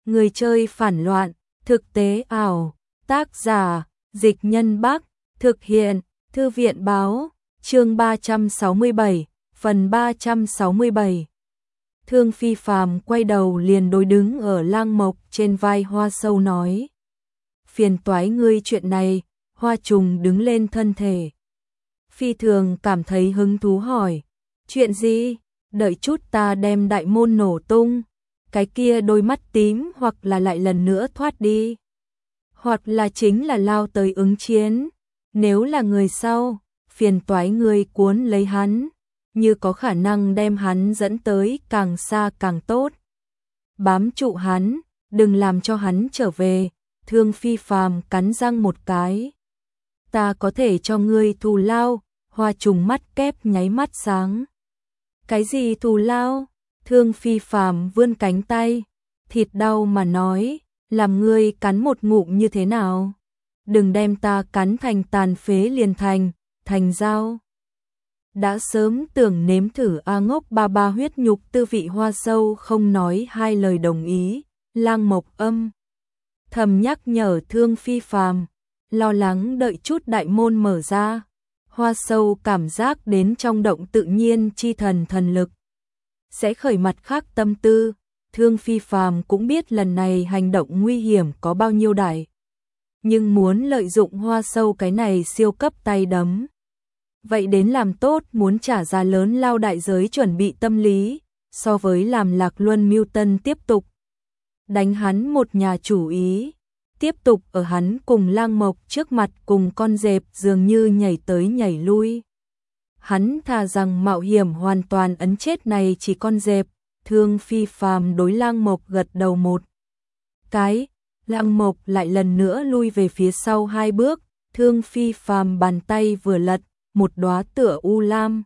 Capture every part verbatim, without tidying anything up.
Người chơi phản loạn, thực tế ảo, tác giả, Dịch Nhân Bắc, thực hiện, Thư viện báo, chương ba trăm sáu mươi bảy, phần ba trăm sáu mươi bảy. Thương Phi Phàm quay đầu liền đối đứng ở Lang Mộc trên vai Hoa Sâu nói. Phiền toái ngươi chuyện này, Hoa Trùng đứng lên thân thể. Phi thường cảm thấy hứng thú hỏi, chuyện gì, đợi chút ta đem đại môn nổ tung, cái kia đôi mắt tím hoặc là lại lần nữa thoát đi, hoặc là chính là lao tới ứng chiến, nếu là người sau, phiền toái ngươi cuốn lấy hắn, như có khả năng đem hắn dẫn tới càng xa càng tốt. Bám trụ hắn, đừng làm cho hắn trở về, Thương Phi Phàm cắn răng một cái. Ta có thể cho ngươi thù lao, Hoa Trùng mắt kép nháy mắt sáng. Cái gì thù lao? Thương Phi Phàm vươn cánh tay, thịt đau mà nói, làm ngươi cắn một ngụm như thế nào? Đừng đem ta cắn thành tàn phế liền thành, thành dao. Đã sớm tưởng nếm thử A Ngốc ba ba huyết nhục tư vị Hoa Sâu không nói hai lời đồng ý, Lang Mộc âm thầm nhắc nhở Thương Phi Phàm, lo lắng đợi chút đại môn mở ra. Hoa Sâu cảm giác đến trong động tự nhiên chi thần thần lực sẽ khởi mặt khác tâm tư, Thương Phi Phàm cũng biết lần này hành động nguy hiểm có bao nhiêu đại, nhưng muốn lợi dụng Hoa Sâu cái này siêu cấp tay đấm, vậy đến làm tốt muốn trả giá lớn lao đại giới chuẩn bị tâm lý, so với làm Lạc Luân mưu tân tiếp tục đánh hắn một nhà chủ ý, tiếp tục ở hắn cùng Lang Mộc trước mặt cùng con dẹp dường như nhảy tới nhảy lui. Hắn thà rằng mạo hiểm hoàn toàn ấn chết này chỉ con dẹp. Thương Phi Phàm đối Lang Mộc gật đầu một cái, Lang Mộc lại lần nữa lui về phía sau hai bước, Thương Phi Phàm bàn tay vừa lật, một đóa tựa u lam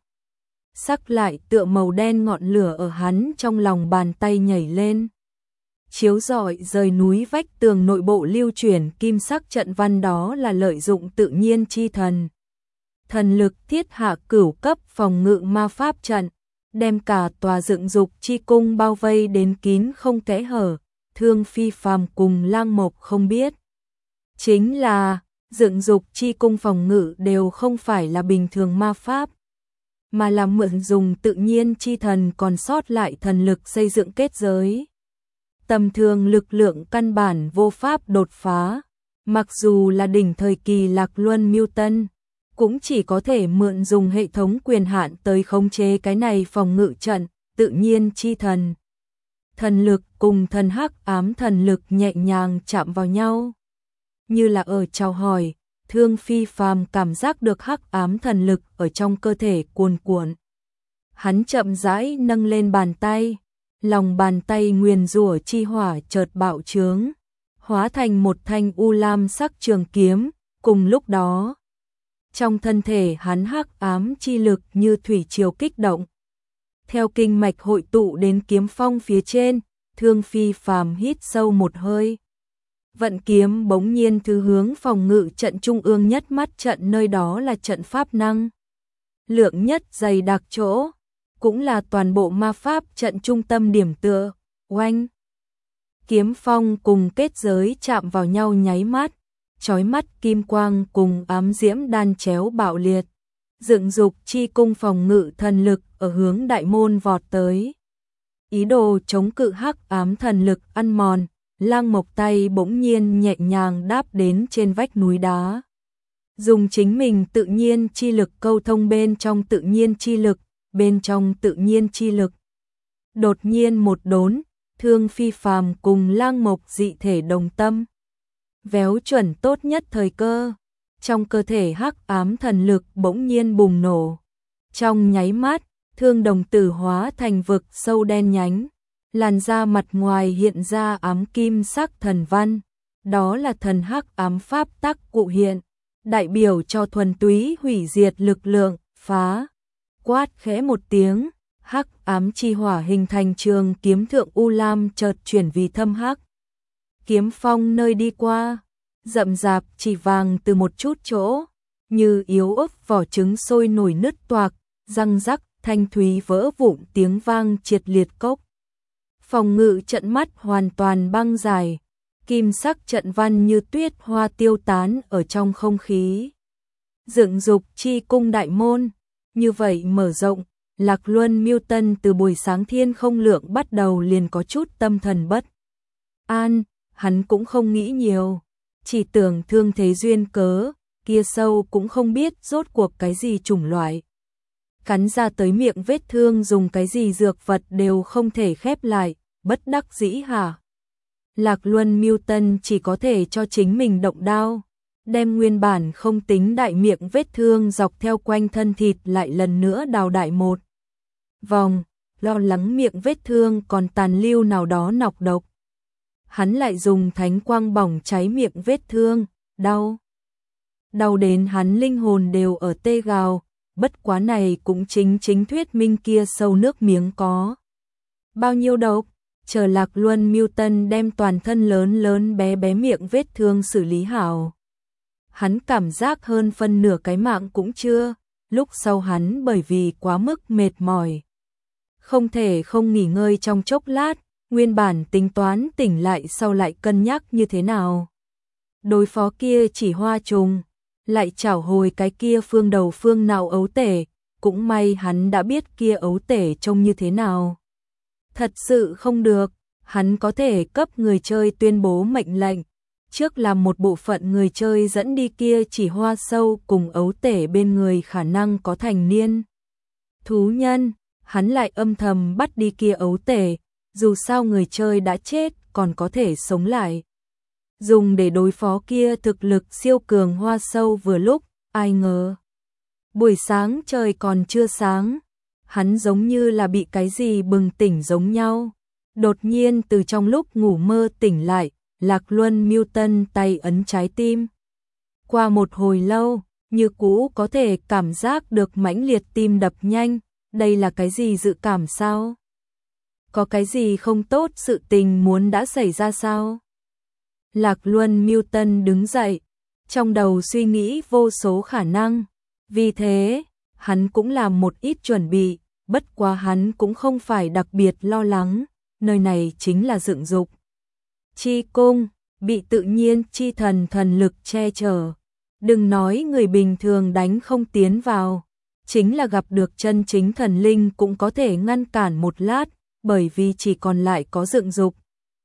sắc lại tựa màu đen ngọn lửa ở hắn trong lòng bàn tay nhảy lên, chiếu rọi rời núi vách tường nội bộ lưu chuyển kim sắc trận văn, đó là lợi dụng tự nhiên chi thần thần lực thiết hạ cửu cấp phòng ngự ma pháp trận, đem cả tòa dựng dục chi cung bao vây đến kín không kẽ hở. Thương Phi Phàm cùng Lang Mộc không biết, chính là dựng dục chi cung phòng ngự đều không phải là bình thường ma pháp, mà là mượn dùng tự nhiên chi thần còn sót lại thần lực xây dựng kết giới. Tầm thường lực lượng căn bản vô pháp đột phá, mặc dù là đỉnh thời kỳ Lạc Luân mưu tân, cũng chỉ có thể mượn dùng hệ thống quyền hạn tới khống chế cái này phòng ngự trận, tự nhiên chi thần. Thần lực cùng thần hắc ám thần lực nhẹ nhàng chạm vào nhau, như là ở chào hỏi. Thương Phi Phàm cảm giác được hắc ám thần lực ở trong cơ thể cuồn cuộn. Hắn chậm rãi nâng lên bàn tay, lòng bàn tay nguyền rủa chi hỏa chợt bạo trướng, hóa thành một thanh u lam sắc trường kiếm, cùng lúc đó, trong thân thể hắn hắc ám chi lực như thủy triều kích động. Theo kinh mạch hội tụ đến kiếm phong phía trên, Thương Phi Phàm hít sâu một hơi. Vận kiếm bỗng nhiên thứ hướng phòng ngự trận trung ương nhất mắt trận, nơi đó là trận pháp năng lượng nhất dày đặc chỗ, cũng là toàn bộ ma pháp trận trung tâm điểm tựa. Oanh! Kiếm phong cùng kết giới chạm vào nhau nháy mắt, chói mắt kim quang cùng ám diễm đan chéo bạo liệt, dựng dục chi cung phòng ngự thần lực ở hướng đại môn vọt tới, ý đồ chống cự hắc ám thần lực ăn mòn. Lang Mộc tay bỗng nhiên nhẹ nhàng đáp đến trên vách núi đá, dùng chính mình tự nhiên chi lực câu thông bên trong tự nhiên chi lực, bên trong tự nhiên chi lực. Đột nhiên một đốn, Thương Phi Phàm cùng Lang Mộc dị thể đồng tâm, véo chuẩn tốt nhất thời cơ, trong cơ thể hắc ám thần lực bỗng nhiên bùng nổ. Trong nháy mắt, thương đồng tử hóa thành vực sâu đen nhánh, làn da mặt ngoài hiện ra ám kim sắc thần văn, đó là thần hắc ám pháp tắc cụ hiện, đại biểu cho thuần túy hủy diệt lực lượng. Phá! Quát khẽ một tiếng, hắc ám chi hỏa hình thành trường kiếm thượng u lam chợt chuyển vì thâm hắc. Kiếm phong nơi đi qua, rậm rạp chỉ vàng từ một chút chỗ, như yếu ớt vỏ trứng sôi nổi nứt toạc, răng rắc thanh thúy vỡ vụn tiếng vang triệt liệt cốc. Phòng ngự trận mắt hoàn toàn băng dài, kim sắc trận văn như tuyết hoa tiêu tán ở trong không khí. Dựng dục chi cung đại môn, như vậy mở rộng, Lạc Luân Miêu Tân từ buổi sáng thiên không lượng bắt đầu liền có chút tâm thần bất an, hắn cũng không nghĩ nhiều, chỉ tưởng thương thế duyên cớ, kia sâu cũng không biết rốt cuộc cái gì chủng loại. Cắn ra tới miệng vết thương dùng cái gì dược vật đều không thể khép lại, bất đắc dĩ hả? Lạc Luân Miêu Tân chỉ có thể cho chính mình động đao, đem nguyên bản không tính đại miệng vết thương dọc theo quanh thân thịt lại lần nữa đào đại một vòng, lo lắng miệng vết thương còn tàn lưu nào đó nọc độc. Hắn lại dùng thánh quang bỏng cháy miệng vết thương, đau. Đau đến hắn linh hồn đều ở tê gào, bất quá này cũng chính chính thuyết minh kia sâu nước miếng có. Bao nhiêu độc, chờ Lạc Luân Miêu Tân đem toàn thân lớn lớn bé bé miệng vết thương xử lý hảo. Hắn cảm giác hơn phân nửa cái mạng cũng chưa, lúc sau hắn bởi vì quá mức mệt mỏi. Không thể không nghỉ ngơi trong chốc lát, nguyên bản tính toán tỉnh lại sau lại cân nhắc như thế nào. Đối phó kia chỉ hoa trùng, lại chảo hồi cái kia phương đầu phương nào ấu tể, cũng may hắn đã biết kia ấu tể trông như thế nào. Thật sự không được, hắn có thể cấp người chơi tuyên bố mệnh lệnh, trước làm một bộ phận người chơi dẫn đi kia chỉ hoa sâu cùng ấu tể bên người khả năng có thành niên. Thú nhân, hắn lại âm thầm bắt đi kia ấu tể, dù sao người chơi đã chết còn có thể sống lại. Dùng để đối phó kia thực lực siêu cường hoa sâu vừa lúc, ai ngờ. Buổi sáng trời còn chưa sáng, hắn giống như là bị cái gì bừng tỉnh giống nhau. Đột nhiên từ trong lúc ngủ mơ tỉnh lại, Lạc Luân Miêu Tân tay ấn trái tim. Qua một hồi lâu, như cũ có thể cảm giác được mãnh liệt tim đập nhanh, đây là cái gì dự cảm sao? Có cái gì không tốt sự tình muốn đã xảy ra sao? Lạc Luân Miêu Tân đứng dậy, trong đầu suy nghĩ vô số khả năng, vì thế, hắn cũng làm một ít chuẩn bị, bất quá hắn cũng không phải đặc biệt lo lắng, nơi này chính là dựng dục. Chi cung, bị tự nhiên chi thần thần lực che chở, đừng nói người bình thường đánh không tiến vào, chính là gặp được chân chính thần linh cũng có thể ngăn cản một lát, bởi vì chỉ còn lại có dựng dục.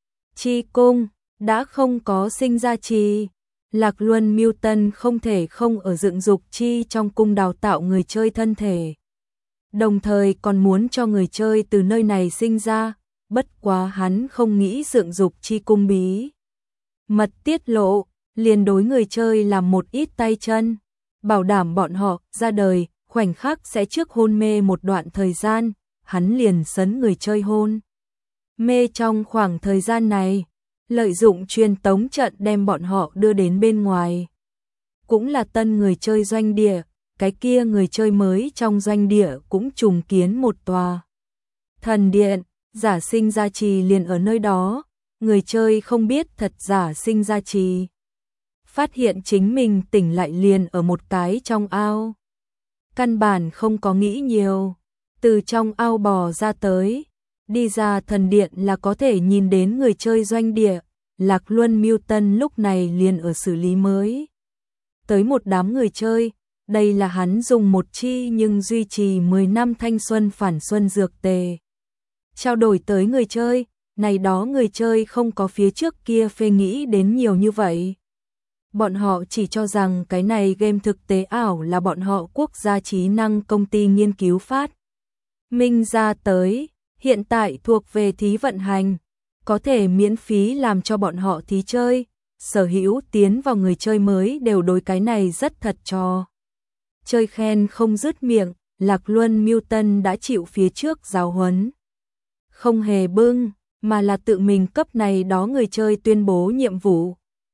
Chi cung, đã không có sinh ra chi. Lạc Luân Miêu Tân không thể không ở dựng dục chi trong cung đào tạo người chơi thân thể. Đồng thời còn muốn cho người chơi từ nơi này sinh ra, bất quá hắn không nghĩ dựng dục chi cung bí. Mật tiết lộ, liền đối người chơi làm một ít tay chân, bảo đảm bọn họ ra đời, khoảnh khắc sẽ trước hôn mê một đoạn thời gian, hắn liền sấn người chơi hôn. Mê trong khoảng thời gian này, lợi dụng truyền tống trận đem bọn họ đưa đến bên ngoài. Cũng là tân người chơi doanh địa, cái kia người chơi mới trong doanh địa cũng trùng kiến một tòa thần điện, giả sinh gia trì liền ở nơi đó, người chơi không biết thật giả sinh gia trì. Phát hiện chính mình tỉnh lại liền ở một cái trong ao. Căn bản không có nghĩ nhiều, từ trong ao bò ra tới, đi ra thần điện là có thể nhìn đến người chơi doanh địa. Lạc Luân Miêu Tân lúc này liền ở xử lý mới. Tới một đám người chơi, đây là hắn dùng một chi nhưng duy trì mười năm thanh xuân phản xuân dược tề. Trao đổi tới người chơi, này đó người chơi không có phía trước kia phê nghĩ đến nhiều như vậy. Bọn họ chỉ cho rằng cái này game thực tế ảo là bọn họ quốc gia trí năng công ty nghiên cứu phát. Minh ra tới, hiện tại thuộc về thí vận hành. Có thể miễn phí làm cho bọn họ thí chơi, sở hữu tiến vào người chơi mới đều đối cái này rất thật cho. Chơi khen không dứt miệng, Lạc Luân Miêu Tân đã chịu phía trước giáo huấn. Không hề bưng, mà là tự mình cấp này đó người chơi tuyên bố nhiệm vụ.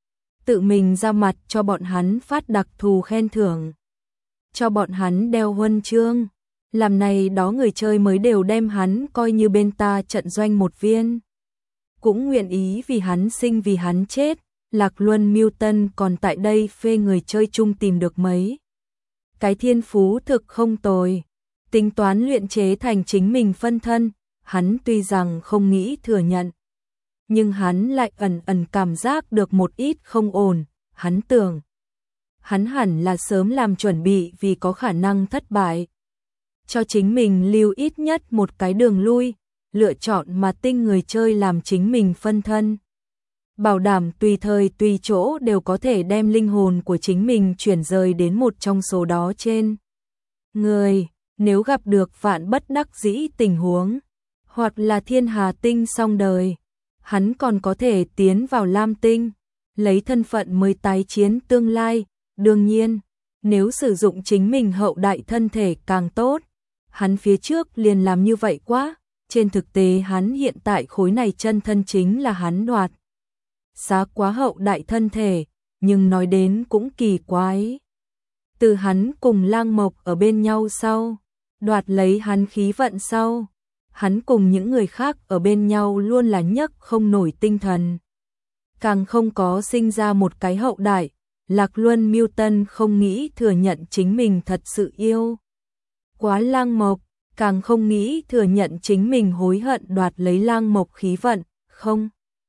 Tự mình ra mặt cho bọn hắn phát đặc thù khen thưởng. Cho bọn hắn đeo huân chương, làm này đó người chơi mới đều đem hắn coi như bên ta trận doanh một viên. Cũng nguyện ý vì hắn sinh vì hắn chết, Lạc Luân Miêu Tân còn tại đây phê người chơi chung tìm được mấy. Cái thiên phú thực không tồi, tính toán luyện chế thành chính mình phân thân, hắn tuy rằng không nghĩ thừa nhận, nhưng hắn lại ẩn ẩn cảm giác được một ít không ổn, hắn tưởng hắn hẳn là sớm làm chuẩn bị vì có khả năng thất bại. Cho chính mình lưu ít nhất một cái đường lui, lựa chọn mà tinh người chơi làm chính mình phân thân. Bảo đảm tùy thời tùy chỗ đều có thể đem linh hồn của chính mình chuyển rời đến một trong số đó trên người, nếu gặp được vạn bất đắc dĩ tình huống, hoặc là thiên hà tinh xong đời, hắn còn có thể tiến vào lam tinh, lấy thân phận mới tái chiến tương lai. Đương nhiên, nếu sử dụng chính mình hậu đại thân thể càng tốt, hắn phía trước liền làm như vậy quá, trên thực tế hắn hiện tại khối này chân thân chính là hắn đoạt. Xá quá hậu đại thân thể, nhưng nói đến cũng kỳ quái. Từ hắn cùng Lang Mộc ở bên nhau sau, đoạt lấy hắn khí vận sau, hắn cùng những người khác ở bên nhau luôn là nhấc không nổi tinh thần. Càng không có sinh ra một cái hậu đại, Lạc Luân Miêu Tân không nghĩ thừa nhận chính mình thật sự yêu quá Lang Mộc, càng không nghĩ thừa nhận chính mình hối hận đoạt lấy Lang Mộc khí vận, không.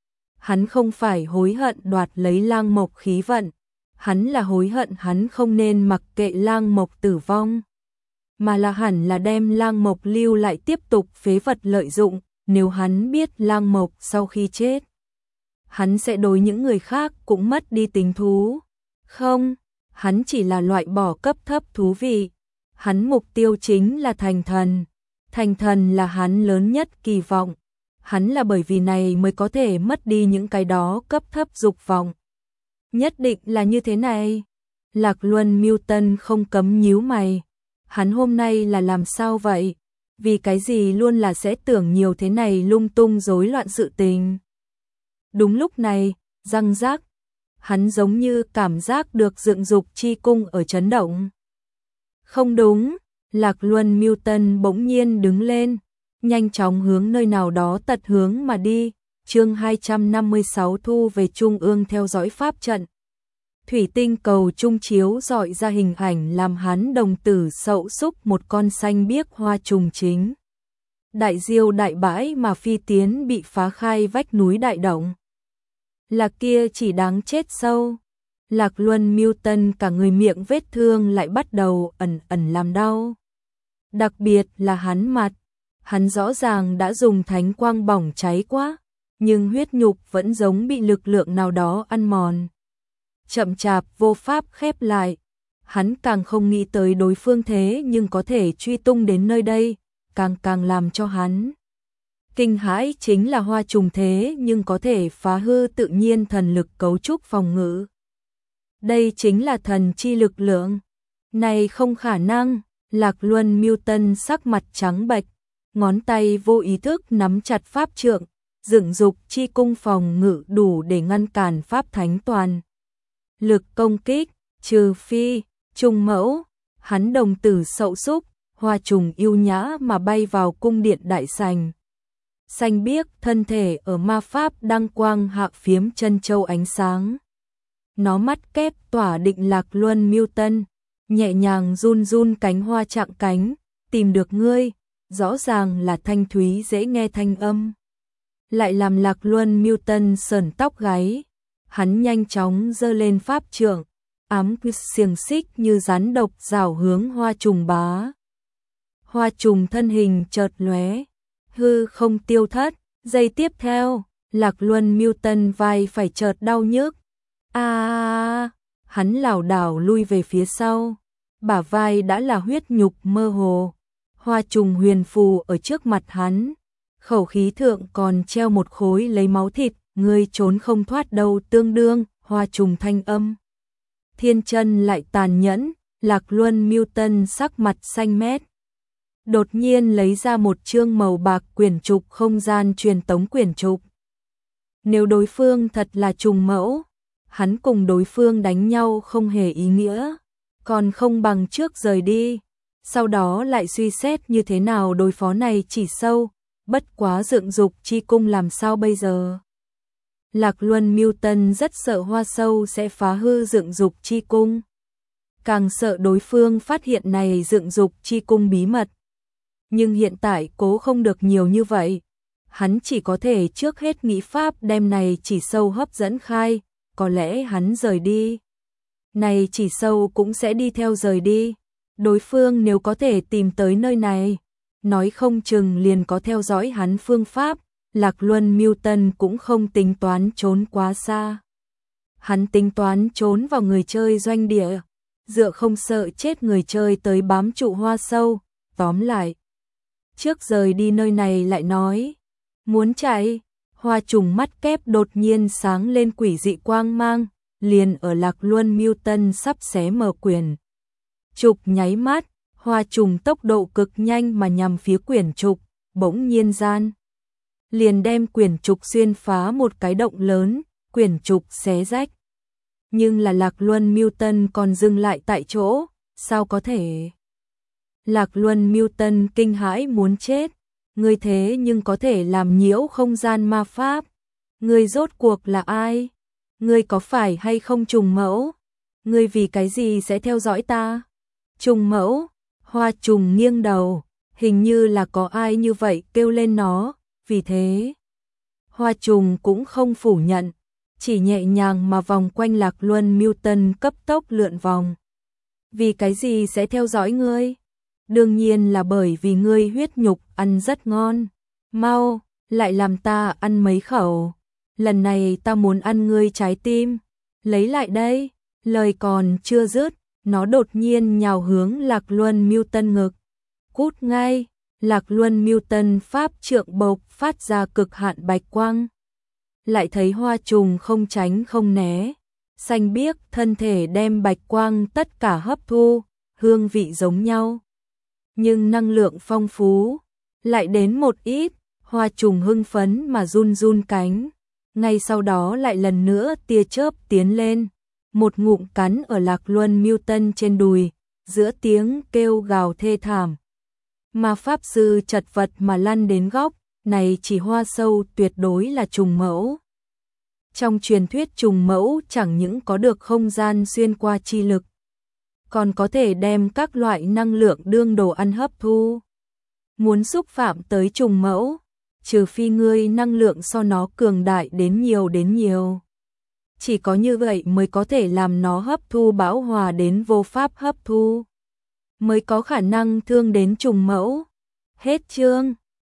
Hắn không phải hối hận đoạt lấy Lang Mộc khí vận, hắn là hối hận hắn không nên mặc kệ Lang Mộc tử vong, mà là hẳn là đem Lang Mộc lưu lại tiếp tục phế vật lợi dụng, nếu hắn biết Lang Mộc sau khi chết, hắn sẽ đối những người khác cũng mất đi tính thú. Không, hắn chỉ là loại bỏ cấp thấp thú vị, hắn mục tiêu chính là thành thần, thành thần là hắn lớn nhất kỳ vọng. Hắn là bởi vì này mới có thể mất đi những cái đó cấp thấp dục vọng. Nhất định là như thế này. Lạc Luân Miêu Tân không cấm nhíu mày. Hắn hôm nay là làm sao vậy? Vì cái gì luôn là sẽ tưởng nhiều thế này lung tung rối loạn sự tình. Đúng lúc này, răng rác, hắn giống như cảm giác được dựng dục chi cung ở chấn động. Không đúng, Lạc Luân Miêu Tân bỗng nhiên đứng lên, nhanh chóng hướng nơi nào đó tật hướng mà đi. Chương hai trăm năm mươi sáu thu về trung ương theo dõi pháp trận. Thủy tinh cầu trung chiếu dọi ra hình ảnh làm hắn đồng tử sậu xúc một con xanh biếc hoa trùng chính. Đại diêu đại bãi mà phi tiến bị phá khai vách núi đại động. Là kia chỉ đáng chết sâu. Lạc Luân Miêu Tân cả người miệng vết thương lại bắt đầu ẩn ẩn làm đau. Đặc biệt là hắn mặt. Hắn rõ ràng đã dùng thánh quang bỏng cháy quá, nhưng huyết nhục vẫn giống bị lực lượng nào đó ăn mòn. Chậm chạp vô pháp khép lại, hắn càng không nghĩ tới đối phương thế nhưng có thể truy tung đến nơi đây, càng càng làm cho hắn kinh hãi chính là hoa trùng thế nhưng có thể phá hư tự nhiên thần lực cấu trúc phòng ngự. Đây chính là thần chi lực lượng. Này không khả năng, Lạc Luân Miêu Tân sắc mặt trắng bệch, ngón tay vô ý thức nắm chặt pháp trượng, dựng dục chi cung phòng ngự đủ để ngăn cản pháp thánh toàn lực công kích, trừ phi, trùng mẫu, hắn đồng tử sậu xúc, hoa trùng yêu nhã mà bay vào cung điện đại sành. Xanh biếc thân thể ở ma pháp đăng quang hạ phiếm chân châu ánh sáng. Nó mắt kép tỏa định Lạc Luân Miêu Tân, nhẹ nhàng run run cánh hoa chạm cánh, tìm được ngươi. Rõ ràng là thanh thúy dễ nghe thanh âm, lại làm Lạc Luân Miêu Tân sờn tóc gáy. Hắn nhanh chóng giơ lên pháp trượng, ám xiềng xích như rắn độc rảo hướng hoa trùng bá. Hoa trùng thân hình chợt lóe, hư không tiêu thất. Giây tiếp theo, Lạc Luân Miêu Tân vai phải chợt đau nhức. A, à, hắn lảo đảo lui về phía sau, bả vai đã là huyết nhục mơ hồ. Hoa trùng huyền phù ở trước mặt hắn, khẩu khí thượng còn treo một khối lấy máu thịt, ngươi trốn không thoát đâu. Tương đương, hoa trùng thanh âm thiên chân lại tàn nhẫn. Lạc Luân Miêu Tân sắc mặt xanh mét, đột nhiên lấy ra một chương màu bạc quyển trục không gian truyền tống quyển trục. Nếu đối phương thật là trùng mẫu, hắn cùng đối phương đánh nhau không hề ý nghĩa, còn không bằng trước rời đi, sau đó lại suy xét như thế nào đối phó này chỉ sâu. Bất quá dựng dục chi cung làm sao bây giờ? Lạc Luân Miêu Tân rất sợ hoa sâu sẽ phá hư dựng dục chi cung, càng sợ đối phương phát hiện này dựng dục chi cung bí mật. nhưng hiện tại cố không được nhiều như vậy. Hắn chỉ có thể trước hết nghĩ pháp đem này chỉ sâu hấp dẫn khai, có lẽ hắn rời đi. Này chỉ sâu cũng sẽ đi theo rời đi. Đối phương nếu có thể tìm tới nơi này, nói không chừng liền có theo dõi hắn phương pháp. Lạc Luân Mưu Tân cũng không tính toán trốn quá xa. Hắn tính toán trốn vào người chơi doanh địa, dựa không sợ chết người chơi tới bám trụ hoa sâu. Tóm lại, trước rời đi nơi này lại nói, muốn chạy. Hoa trùng mắt kép đột nhiên sáng lên quỷ dị quang mang, liền ở Lạc Luân Mưu Tân sắp xé mở quyển trục nháy mắt, hoa trùng tốc độ cực nhanh mà nhằm phía quyển trục, bỗng nhiên gian liền đem quyển trục xuyên phá một cái động lớn, quyển trục xé rách. Nhưng là Lạc Luân Mưu Tân còn dừng lại tại chỗ, sao có thể? Lạc Luân Mưu Tân kinh hãi muốn chết, ngươi thế nhưng có thể làm nhiễu không gian ma pháp. Ngươi rốt cuộc là ai? Ngươi có phải hay không trùng mẫu? Ngươi vì cái gì sẽ theo dõi ta? Trùng mẫu, hoa trùng nghiêng đầu, hình như là có ai như vậy kêu lên nó, vì thế. Hoa trùng cũng không phủ nhận, chỉ nhẹ nhàng mà vòng quanh Lạc Luân Mưu Tân cấp tốc lượn vòng. Vì cái gì sẽ theo dõi ngươi? Đương nhiên là bởi vì ngươi huyết nhục ăn rất ngon. Mau, lại làm ta ăn mấy khẩu. Lần này ta muốn ăn ngươi trái tim. Lấy lại đây. Lời còn chưa dứt, nó đột nhiên nhào hướng Lạc Luân Mưu Tân ngực. Cút ngay, Lạc Luân Mưu Tân pháp trượng bộc phát ra cực hạn bạch quang. Lại thấy hoa trùng không tránh không né, xanh biếc thân thể đem bạch quang tất cả hấp thu, hương vị giống nhau. Nhưng năng lượng phong phú, lại đến một ít, hoa trùng hưng phấn mà run run cánh. Ngay sau đó lại lần nữa tia chớp tiến lên, một ngụm cắn ở Lạc Luân Mưu Tân trên đùi, giữa tiếng kêu gào thê thảm. Mà pháp sư chật vật mà lăn đến góc, này chỉ hoa sâu tuyệt đối là trùng mẫu. Trong truyền thuyết trùng mẫu chẳng những có được không gian xuyên qua chi lực, còn có thể đem các loại năng lượng đương đồ ăn hấp thu. Muốn xúc phạm tới trùng mẫu, trừ phi ngươi năng lượng so nó cường đại đến nhiều đến nhiều. Chỉ có như vậy mới có thể làm nó hấp thu bão hòa đến vô pháp hấp thu, mới có khả năng thương đến trùng mẫu. Hết chương.